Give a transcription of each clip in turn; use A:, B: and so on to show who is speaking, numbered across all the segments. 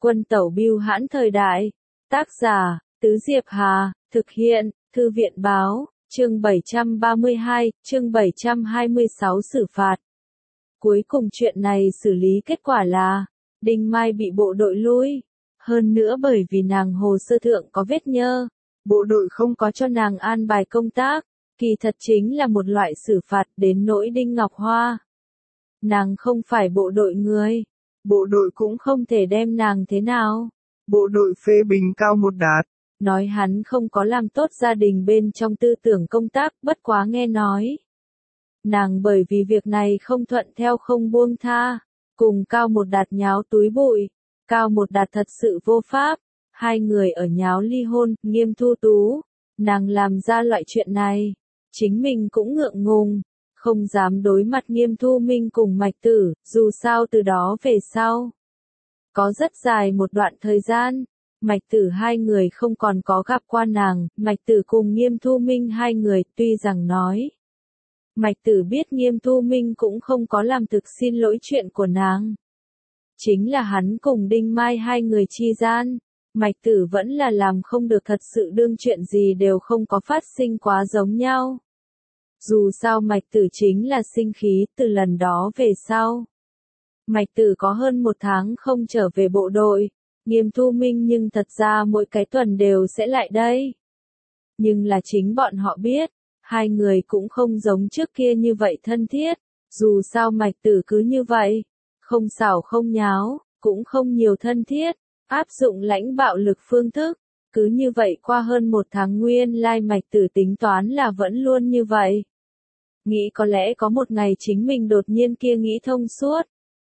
A: Quân tẩu bưu hãn thời đại. Tác giả, Tứ Diệp Hà, thực hiện, Thư viện báo, chương 732, chương 726 xử phạt. Cuối cùng chuyện này xử lý kết quả là, Đinh Mai bị bộ đội lui. Hơn nữa bởi vì nàng hồ sơ thượng có vết nhơ, bộ đội không có cho nàng an bài công tác, kỳ thật chính là một loại xử phạt đến nỗi Đinh Ngọc Hoa. Nàng không phải bộ đội người, bộ đội cũng không thể đem nàng thế nào.
B: Bộ đội phê bình Cao Một Đạt.
A: Nói hắn không có làm tốt gia đình bên trong tư tưởng công tác, bất quá nghe nói. Nàng bởi vì việc này không thuận theo không buông tha, cùng Cao Một Đạt nháo túi bụi. Cao Một Đạt thật sự vô pháp, hai người ở nháo ly hôn, Nghiêm Thu Tú. Nàng làm ra loại chuyện này, chính mình cũng ngượng ngùng, không dám đối mặt Nghiêm Thu Minh cùng Mạch Tử, dù sao từ đó về sau. Có rất dài một đoạn thời gian, Mạch Tử hai người không còn có gặp qua nàng, Mạch Tử cùng Nghiêm Thu Minh hai người tuy rằng nói. Mạch Tử biết Nghiêm Thu Minh cũng không có làm thực xin lỗi chuyện của nàng. Chính là hắn cùng Đinh Mai hai người chi gian, Mạch Tử vẫn là làm không được thật sự đương chuyện gì đều không có phát sinh quá giống nhau. Dù sao Mạch Tử chính là sinh khí từ lần đó về sau. Mạch Tử có hơn một tháng không trở về bộ đội, Nghiêm Thu Minh nhưng thật ra mỗi cái tuần đều sẽ lại đây. Nhưng là chính bọn họ biết, hai người cũng không giống trước kia như vậy thân thiết, dù sao Mạch Tử cứ như vậy, không xảo không nháo, cũng không nhiều thân thiết, áp dụng lãnh bạo lực phương thức, cứ như vậy qua hơn một tháng nguyên lai Mạch Tử tính toán là vẫn luôn như vậy. Nghĩ có lẽ có một ngày chính mình đột nhiên kia nghĩ thông suốt.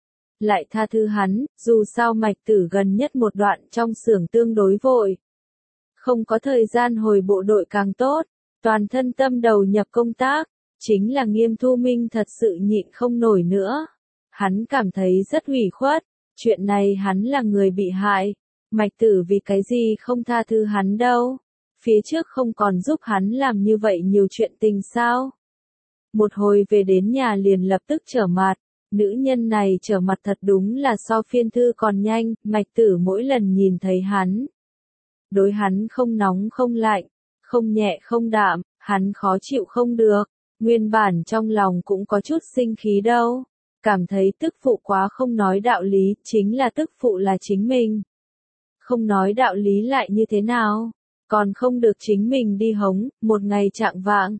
A: Lại tha thứ hắn, dù sao Mạch Tử gần nhất một đoạn trong xưởng tương đối vội. Không có thời gian hồi bộ đội càng tốt, toàn thân tâm đầu nhập công tác, chính là Nghiêm Thu Minh thật sự nhịn không nổi nữa. Hắn cảm thấy rất ủy khuất, chuyện này hắn là người bị hại, Mạch Tử vì cái gì không tha thứ hắn đâu, phía trước không còn giúp hắn làm như vậy nhiều chuyện tình sao. Một hồi về đến nhà liền lập tức trở mặt. Nữ nhân này trở mặt thật đúng là so phiên thư còn nhanh, Mạch Tử mỗi lần nhìn thấy hắn. Đối hắn không nóng không lạnh, không nhẹ không đạm, hắn khó chịu không được, nguyên bản trong lòng cũng có chút sinh khí đâu. Cảm thấy tức phụ quá không nói đạo lý, chính là tức phụ là chính mình. Không nói đạo lý lại như thế nào, còn không được chính mình đi hống, một ngày chạng vạng.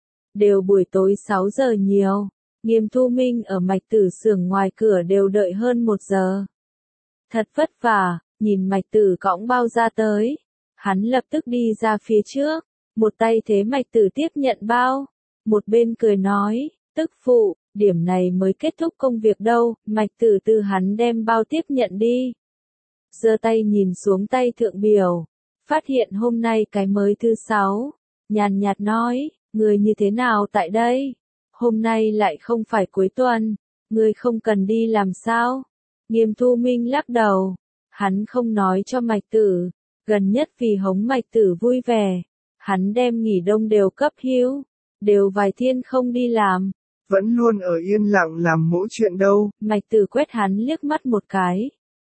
A: Đều buổi tối 6 giờ nhiều. Nghiêm Thu Minh ở Mạch Tử xưởng ngoài cửa đều đợi hơn 1 giờ. Thật vất vả, nhìn Mạch Tử cõng bao ra tới. Hắn lập tức đi ra phía trước, một tay thế Mạch Tử tiếp nhận bao. Một bên cười nói, tức phụ, điểm này mới kết thúc công việc đâu, Mạch Tử từ hắn đem bao tiếp nhận đi. Giơ tay nhìn xuống tay thượng biểu, phát hiện hôm nay cái mới thứ 6, nhàn nhạt nói, người như thế nào tại đây? Hôm nay lại không phải cuối tuần, ngươi không cần đi làm sao? Nghiêm Thu Minh lắc đầu, hắn không nói cho Mạch Tử, gần nhất vì hống Mạch Tử vui vẻ, hắn đem nghỉ đông đều cấp hưu, đều vài thiên không đi làm.
B: Vẫn luôn ở yên lặng làm mỗi chuyện đâu.
A: Mạch Tử quét hắn liếc mắt một cái.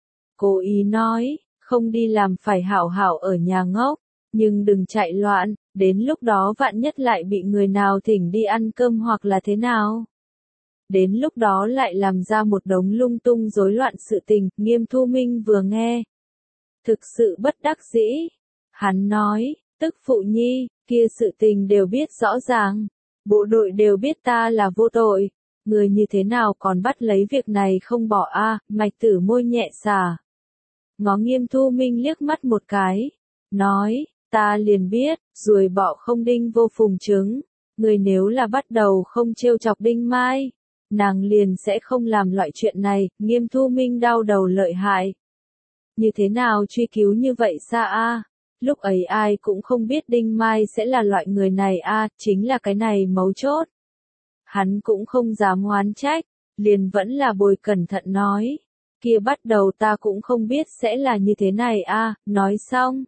A: Cố ý nói, không đi làm phải hảo hảo ở nhà ngốc, nhưng đừng chạy loạn. Đến lúc đó vạn nhất lại bị người nào thỉnh đi ăn cơm hoặc là thế nào. Đến lúc đó lại làm ra một đống lung tung rối loạn sự tình, Nghiêm Thu Minh vừa nghe. Thực sự bất đắc dĩ. Hắn nói, tức phụ nhi, kia sự tình đều biết rõ ràng. Bộ đội đều biết ta là vô tội. Người như thế nào còn bắt lấy việc này không bỏ a? Mạch Tử môi nhẹ xả. Ngó Nghiêm Thu Minh liếc mắt một cái. Nói. Ta liền biết, ruồi bọ không đinh vô phùng trứng, người nếu là bắt đầu không trêu chọc Đinh Mai, nàng liền sẽ không làm loại chuyện này, Nghiêm Thu Minh đau đầu lợi hại. Như thế nào truy cứu như vậy xa a? Lúc ấy ai cũng không biết Đinh Mai sẽ là loại người này a, chính là cái này mấu chốt. Hắn cũng không dám oán trách, liền vẫn là bồi cẩn thận nói, kia bắt đầu ta cũng không biết sẽ là như thế này a, nói xong.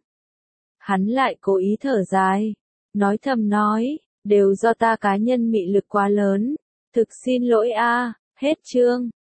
A: Hắn lại cố ý thở dài, nói thầm nói, đều do ta cá nhân mị lực quá lớn, thực xin lỗi a, hết chương.